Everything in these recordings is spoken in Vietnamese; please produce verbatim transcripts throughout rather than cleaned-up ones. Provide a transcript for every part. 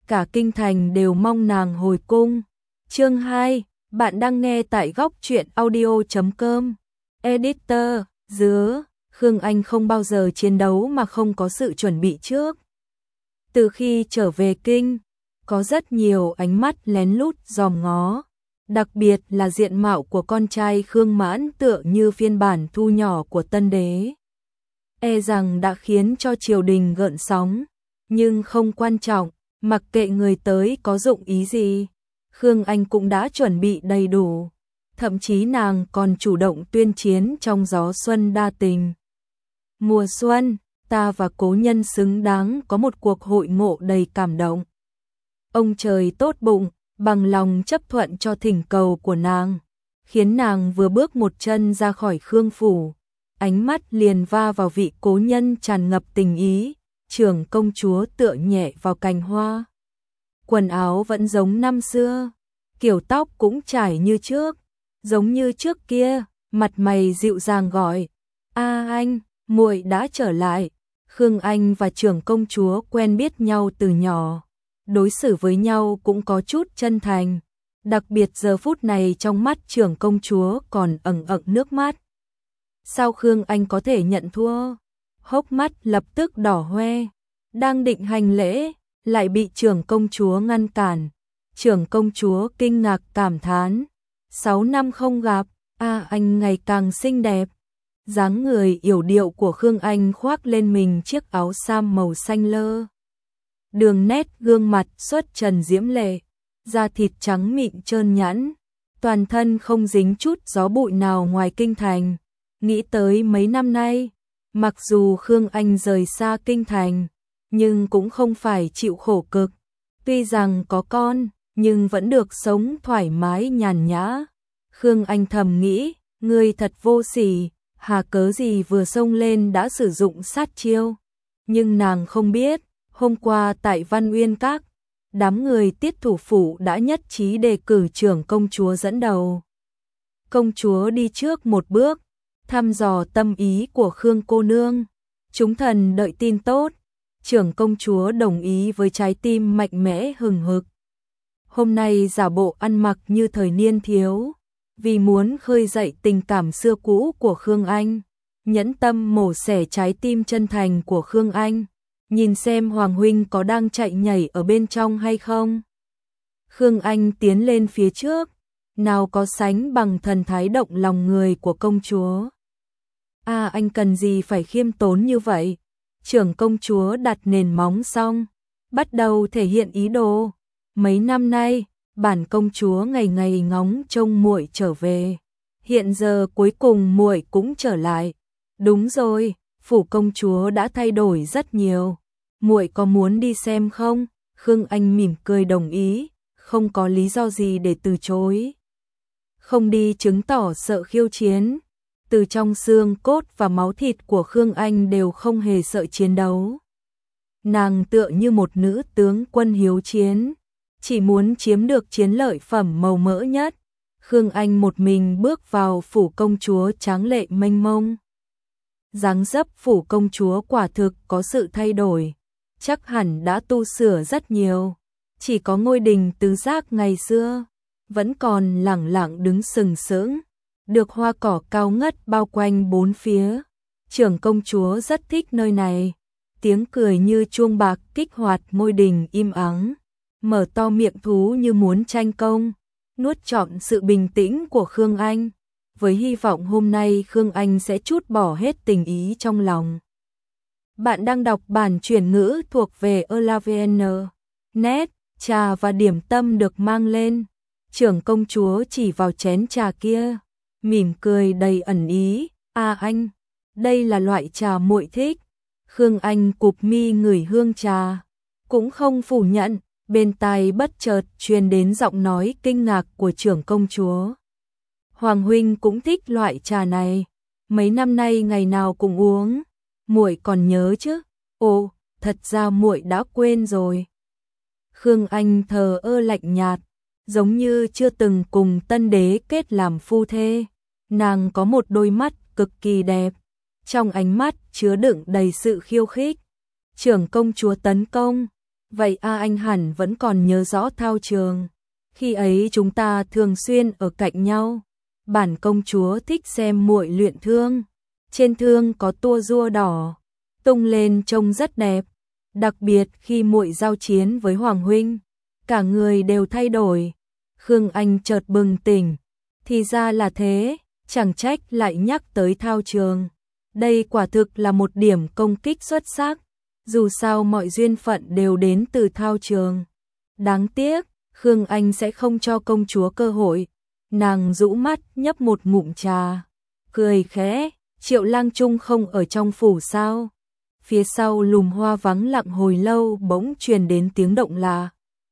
cả kinh thành đều mong nàng hồi cung. Chương hai, bạn đang nghe tại góc truyện audio chấm com. Editor, dứa, Khương Anh không bao giờ chiến đấu mà không có sự chuẩn bị trước. Từ khi trở về kinh, có rất nhiều ánh mắt lén lút dòm ngó, đặc biệt là diện mạo của con trai Khương Mãn tựa như phiên bản thu nhỏ của tân đế. E rằng đã khiến cho triều đình gợn sóng, nhưng không quan trọng, mặc kệ người tới có dụng ý gì, Khương Anh cũng đã chuẩn bị đầy đủ, thậm chí nàng còn chủ động tuyên chiến trong gió xuân đa tình. Mùa xuân, ta và cố nhân xứng đáng có một cuộc hội ngộ đầy cảm động. Ông trời tốt bụng, bằng lòng chấp thuận cho thỉnh cầu của nàng, khiến nàng vừa bước một chân ra khỏi Khương phủ, ánh mắt liền va vào vị cố nhân tràn ngập tình ý, trưởng công chúa tựa nhẹ vào cành hoa. Quần áo vẫn giống năm xưa, kiểu tóc cũng trải như trước, giống như trước kia, mặt mày dịu dàng gọi, "A anh, muội đã trở lại." Khương Anh và trưởng công chúa quen biết nhau từ nhỏ, đối xử với nhau cũng có chút chân thành, đặc biệt giờ phút này trong mắt trưởng công chúa còn ẩn ẩn nước mắt. Sao Khương Anh có thể nhận thua? Hốc mắt lập tức đỏ hoe, đang định hành lễ, lại bị trưởng công chúa ngăn cản. Trưởng công chúa kinh ngạc cảm thán, sáu năm không gặp, a anh ngày càng xinh đẹp. Dáng người yểu điệu của Khương Anh khoác lên mình chiếc áo sam màu xanh lơ. Đường nét gương mặt xuất trần diễm lệ, da thịt trắng mịn trơn nhẵn, toàn thân không dính chút gió bụi nào ngoài kinh thành. Nghĩ tới mấy năm nay, mặc dù Khương Anh rời xa kinh thành, nhưng cũng không phải chịu khổ cực. Tuy rằng có con, nhưng vẫn được sống thoải mái nhàn nhã. Khương Anh thầm nghĩ, ngươi thật vô sỉ, hà cớ gì vừa xông lên đã sử dụng sát chiêu. Nhưng nàng không biết, hôm qua tại Văn Uyên Các, đám người Tiết thủ phủ đã nhất trí đề cử trưởng công chúa dẫn đầu. Công chúa đi trước một bước, thăm dò tâm ý của Khương cô nương. Chúng thần đợi tin tốt, trưởng công chúa đồng ý với trái tim mạnh mẽ hừng hực. Hôm nay giả bộ ăn mặc như thời niên thiếu, vì muốn khơi dậy tình cảm xưa cũ của Khương Anh, nhẫn tâm mổ xẻ trái tim chân thành của Khương Anh, nhìn xem Hoàng huynh có đang chạy nhảy ở bên trong hay không. Khương Anh tiến lên phía trước, nào có sánh bằng thần thái động lòng người của công chúa. À anh cần gì phải khiêm tốn như vậy? Trưởng công chúa đặt nền móng xong, bắt đầu thể hiện ý đồ. Mấy năm nay, bản công chúa ngày ngày ngóng trông muội trở về. Hiện giờ cuối cùng muội cũng trở lại. Đúng rồi, phủ công chúa đã thay đổi rất nhiều. Muội có muốn đi xem không? Khương Anh mỉm cười đồng ý, không có lý do gì để từ chối. Không đi chứng tỏ sợ khiêu chiến. Từ trong xương cốt và máu thịt của Khương Anh đều không hề sợ chiến đấu. Nàng tựa như một nữ tướng quân hiếu chiến, chỉ muốn chiếm được chiến lợi phẩm màu mỡ nhất. Khương Anh một mình bước vào phủ công chúa tráng lệ mênh mông. Dáng dấp phủ công chúa quả thực có sự thay đổi, chắc hẳn đã tu sửa rất nhiều. Chỉ có ngôi đình tứ giác ngày xưa vẫn còn lẳng lặng đứng sừng sững, được hoa cỏ cao ngất bao quanh bốn phía. Trưởng công chúa rất thích nơi này, tiếng cười như chuông bạc kích hoạt ngôi đình im ắng, mở to miệng thú như muốn tranh công, nuốt trọn sự bình tĩnh của Khương Anh, với hy vọng hôm nay Khương Anh sẽ trút bỏ hết tình ý trong lòng. Bạn đang đọc bản chuyển ngữ thuộc về Elavn. Net, trà và điểm tâm được mang lên. Trưởng công chúa chỉ vào chén trà kia, mỉm cười đầy ẩn ý, "À anh, đây là loại trà muội thích." Khương Anh cụp mi ngửi hương trà, cũng không phủ nhận, bên tai bất chợt truyền đến giọng nói kinh ngạc của trưởng công chúa. "Hoàng huynh cũng thích loại trà này, mấy năm nay ngày nào cũng uống, muội còn nhớ chứ?" "Ồ, thật ra muội đã quên rồi." Khương Anh thờ ơ lạnh nhạt, giống như chưa từng cùng tân đế kết làm phu thê. Nàng có một đôi mắt cực kỳ đẹp, trong ánh mắt chứa đựng đầy sự khiêu khích. Trưởng công chúa tấn công, vậy A anh hẳn vẫn còn nhớ rõ thao trường. Khi ấy chúng ta thường xuyên ở cạnh nhau. Bản công chúa thích xem muội luyện thương. Trên thương có tua rua đỏ, tung lên trông rất đẹp. Đặc biệt khi muội giao chiến với Hoàng huynh, cả người đều thay đổi. Khương Anh chợt bừng tỉnh. Thì ra là thế, chẳng trách lại nhắc tới thao trường. Đây quả thực là một điểm công kích xuất sắc. Dù sao mọi duyên phận đều đến từ thao trường. Đáng tiếc, Khương Anh sẽ không cho công chúa cơ hội. Nàng rũ mắt nhấp một ngụm trà, cười khẽ. Triệu Lang Trung không ở trong phủ sao? Phía sau lùm hoa vắng lặng hồi lâu bỗng truyền đến tiếng động lạ.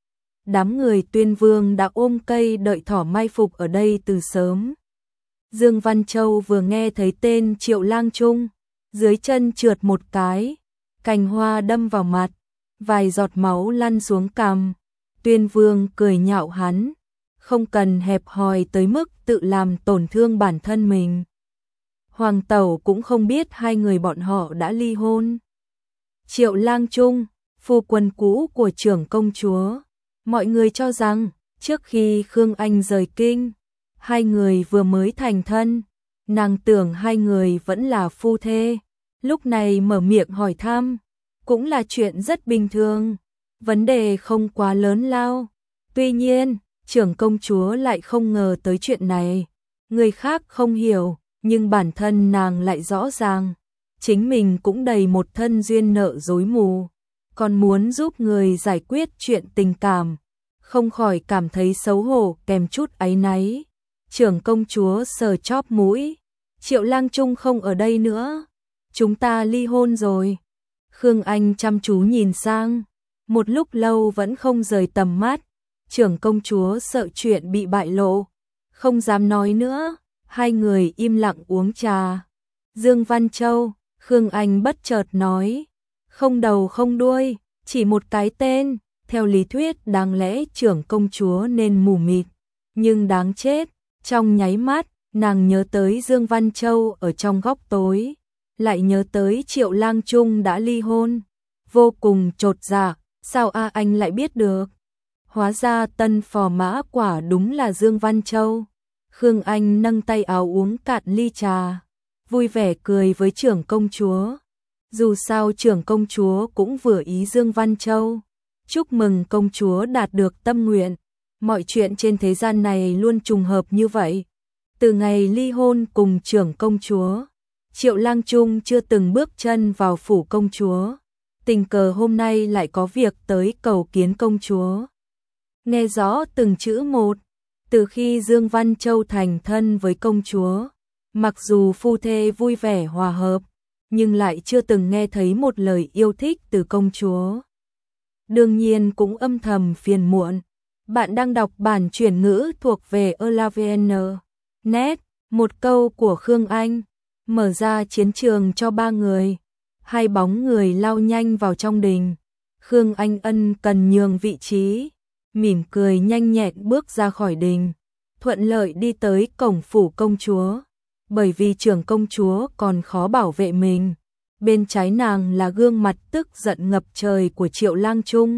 Đám người Tuyên Vương đã ôm cây đợi thỏ mai phục ở đây từ sớm. Dương Văn Châu vừa nghe thấy tên Triệu Lang Trung, dưới chân trượt một cái, cành hoa đâm vào mặt, vài giọt máu lăn xuống cằm. Tuyên Vương cười nhạo hắn, không cần hẹp hòi tới mức tự làm tổn thương bản thân mình. Hoàng tẩu cũng không biết hai người bọn họ đã ly hôn. Triệu Lang Trung, phu quân cũ của trưởng công chúa. Mọi người cho rằng, trước khi Khương Anh rời kinh, hai người vừa mới thành thân. Nàng tưởng hai người vẫn là phu thê. Lúc này mở miệng hỏi thăm, cũng là chuyện rất bình thường. Vấn đề không quá lớn lao. Tuy nhiên, trưởng công chúa lại không ngờ tới chuyện này. Người khác không hiểu, nhưng bản thân nàng lại rõ ràng. Chính mình cũng đầy một thân duyên nợ rối mù, còn muốn giúp người giải quyết chuyện tình cảm, không khỏi cảm thấy xấu hổ kèm chút áy náy. Trưởng công chúa sờ chóp mũi, Triệu Lang Trung không ở đây nữa, chúng ta ly hôn rồi. Khương Anh chăm chú nhìn sang, một lúc lâu vẫn không rời tầm mắt. Trưởng công chúa sợ chuyện bị bại lộ, không dám nói nữa. Hai người im lặng uống trà. Dương Văn Châu, Khương Anh bất chợt nói, không đầu không đuôi, chỉ một cái tên. Theo lý thuyết đáng lẽ trưởng công chúa nên mù mịt, nhưng đáng chết, trong nháy mắt, nàng nhớ tới Dương Văn Châu ở trong góc tối, lại nhớ tới Triệu Lang Trung đã ly hôn, vô cùng chột dạ. Sao A Anh lại biết được? Hóa ra tân phò mã quả đúng là Dương Văn Châu. Khương Anh nâng tay áo uống cạn ly trà, vui vẻ cười với trưởng công chúa. Dù sao trưởng công chúa cũng vừa ý Dương Văn Châu. Chúc mừng công chúa đạt được tâm nguyện. Mọi chuyện trên thế gian này luôn trùng hợp như vậy. Từ ngày ly hôn cùng trưởng công chúa, Triệu Lang Trung chưa từng bước chân vào phủ công chúa. Tình cờ hôm nay lại có việc tới cầu kiến công chúa. Nghe rõ từng chữ một. Từ khi Dương Văn Châu thành thân với công chúa, mặc dù phu thê vui vẻ hòa hợp, nhưng lại chưa từng nghe thấy một lời yêu thích từ công chúa. Đương nhiên cũng âm thầm phiền muộn. Bạn đang đọc bản chuyển ngữ thuộc về Elavn. Net, một câu của Khương Anh, mở ra chiến trường cho ba người. Hai bóng người lao nhanh vào trong đình. Khương Anh ân cần nhường vị trí, mỉm cười nhanh nhẹn bước ra khỏi đình, thuận lợi đi tới cổng phủ công chúa. Bởi vì trưởng công chúa còn khó bảo vệ mình, bên trái nàng là gương mặt tức giận ngập trời của Triệu Lang Trung.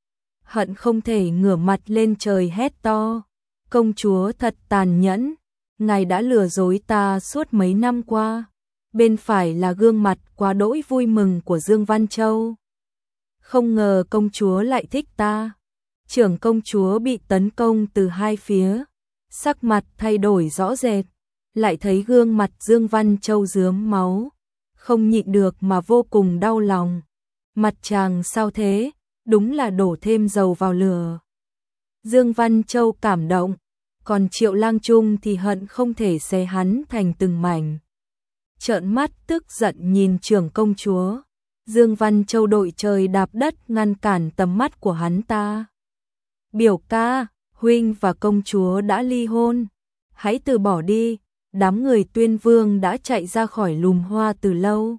Hận không thể ngửa mặt lên trời hét to, công chúa thật tàn nhẫn, ngài đã lừa dối ta suốt mấy năm qua. Bên phải là gương mặt quá đỗi vui mừng của Dương Văn Châu. Không ngờ công chúa lại thích ta. Trưởng công chúa bị tấn công từ hai phía, sắc mặt thay đổi rõ rệt, lại thấy gương mặt Dương Văn Châu rướm máu, không nhịn được mà vô cùng đau lòng. Mặt chàng sao thế, đúng là đổ thêm dầu vào lửa. Dương Văn Châu cảm động, còn Triệu Lang Trung thì hận không thể xé hắn thành từng mảnh. Trợn mắt tức giận nhìn trưởng công chúa, Dương Văn Châu đội trời đạp đất ngăn cản tầm mắt của hắn ta. Biểu ca, huynh và công chúa đã ly hôn, hãy từ bỏ đi. Đám người Tuyên Vương đã chạy ra khỏi lùm hoa từ lâu,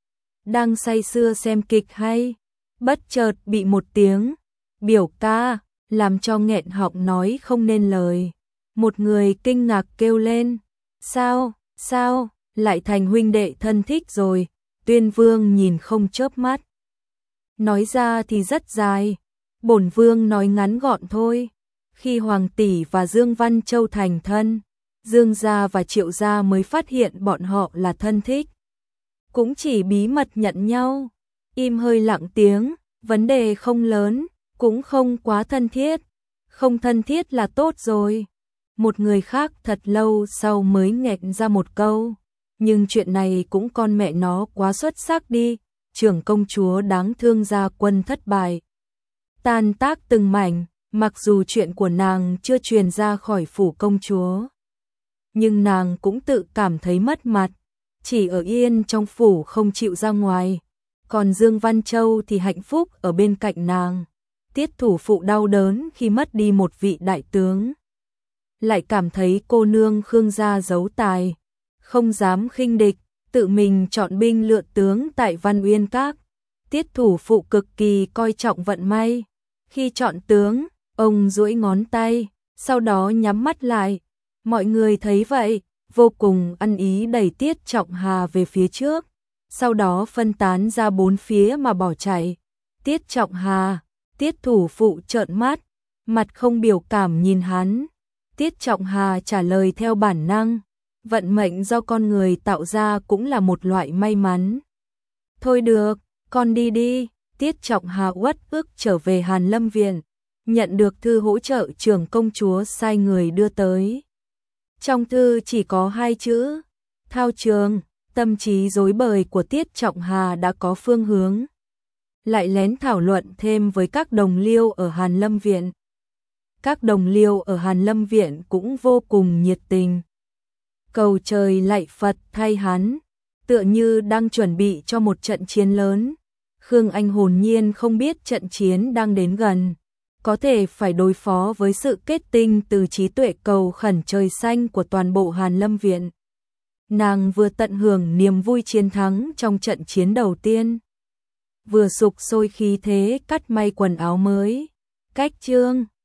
đang say sưa xem kịch hay, bất chợt bị một tiếng biểu ca làm cho nghẹn họng nói không nên lời. Một người kinh ngạc kêu lên, sao, sao, lại thành huynh đệ thân thích rồi. Tuyên Vương nhìn không chớp mắt, nói ra thì rất dài, Bổn vương nói ngắn gọn thôi. Khi Hoàng tỷ và Dương Văn Châu thành thân, Dương gia và Triệu gia mới phát hiện bọn họ là thân thích. Cũng chỉ bí mật nhận nhau. Im hơi lặng tiếng, vấn đề không lớn, cũng không quá thân thiết. Không thân thiết là tốt rồi. Một người khác thật lâu sau mới nghẹn ra một câu. Nhưng chuyện này cũng con mẹ nó quá xuất sắc đi. Trưởng công chúa đáng thương gia quân thất bại. Tan tác từng mảnh, mặc dù chuyện của nàng chưa truyền ra khỏi phủ công chúa. Nhưng nàng cũng tự cảm thấy mất mặt. Chỉ ở yên trong phủ không chịu ra ngoài. Còn Dương Văn Châu thì hạnh phúc ở bên cạnh nàng. Tiết thủ phụ đau đớn khi mất đi một vị đại tướng. Lại cảm thấy cô nương Khương gia giấu tài. Không dám khinh địch, tự mình chọn binh lựa tướng tại Văn Uyên Các. Tiết thủ phụ cực kỳ coi trọng vận may. Khi chọn tướng, ông duỗi ngón tay, sau đó nhắm mắt lại. Mọi người thấy vậy, vô cùng ăn ý đẩy Tiết Trọng Hà về phía trước. Sau đó phân tán ra bốn phía mà bỏ chạy. Tiết Trọng Hà, Tiết thủ phụ trợn mắt, mặt không biểu cảm nhìn hắn. Tiết Trọng Hà trả lời theo bản năng. Vận mệnh do con người tạo ra cũng là một loại may mắn. Thôi được, con đi đi. Tiết Trọng Hà uất ức trở về Hàn Lâm Viện, nhận được thư hỗ trợ trưởng công chúa sai người đưa tới. Trong thư chỉ có hai chữ, thao trường. Tâm trí rối bời của Tiết Trọng Hà đã có phương hướng. Lại lén thảo luận thêm với các đồng liêu ở Hàn Lâm Viện. Các đồng liêu ở Hàn Lâm Viện cũng vô cùng nhiệt tình. Cầu trời lạy Phật thay hắn, tựa như đang chuẩn bị cho một trận chiến lớn. Khương Anh hồn nhiên không biết trận chiến đang đến gần, có thể phải đối phó với sự kết tinh từ trí tuệ cầu khẩn trời xanh của toàn bộ Hàn Lâm Viện. Nàng vừa tận hưởng niềm vui chiến thắng trong trận chiến đầu tiên, vừa sục sôi khí thế cắt may quần áo mới. Cách chương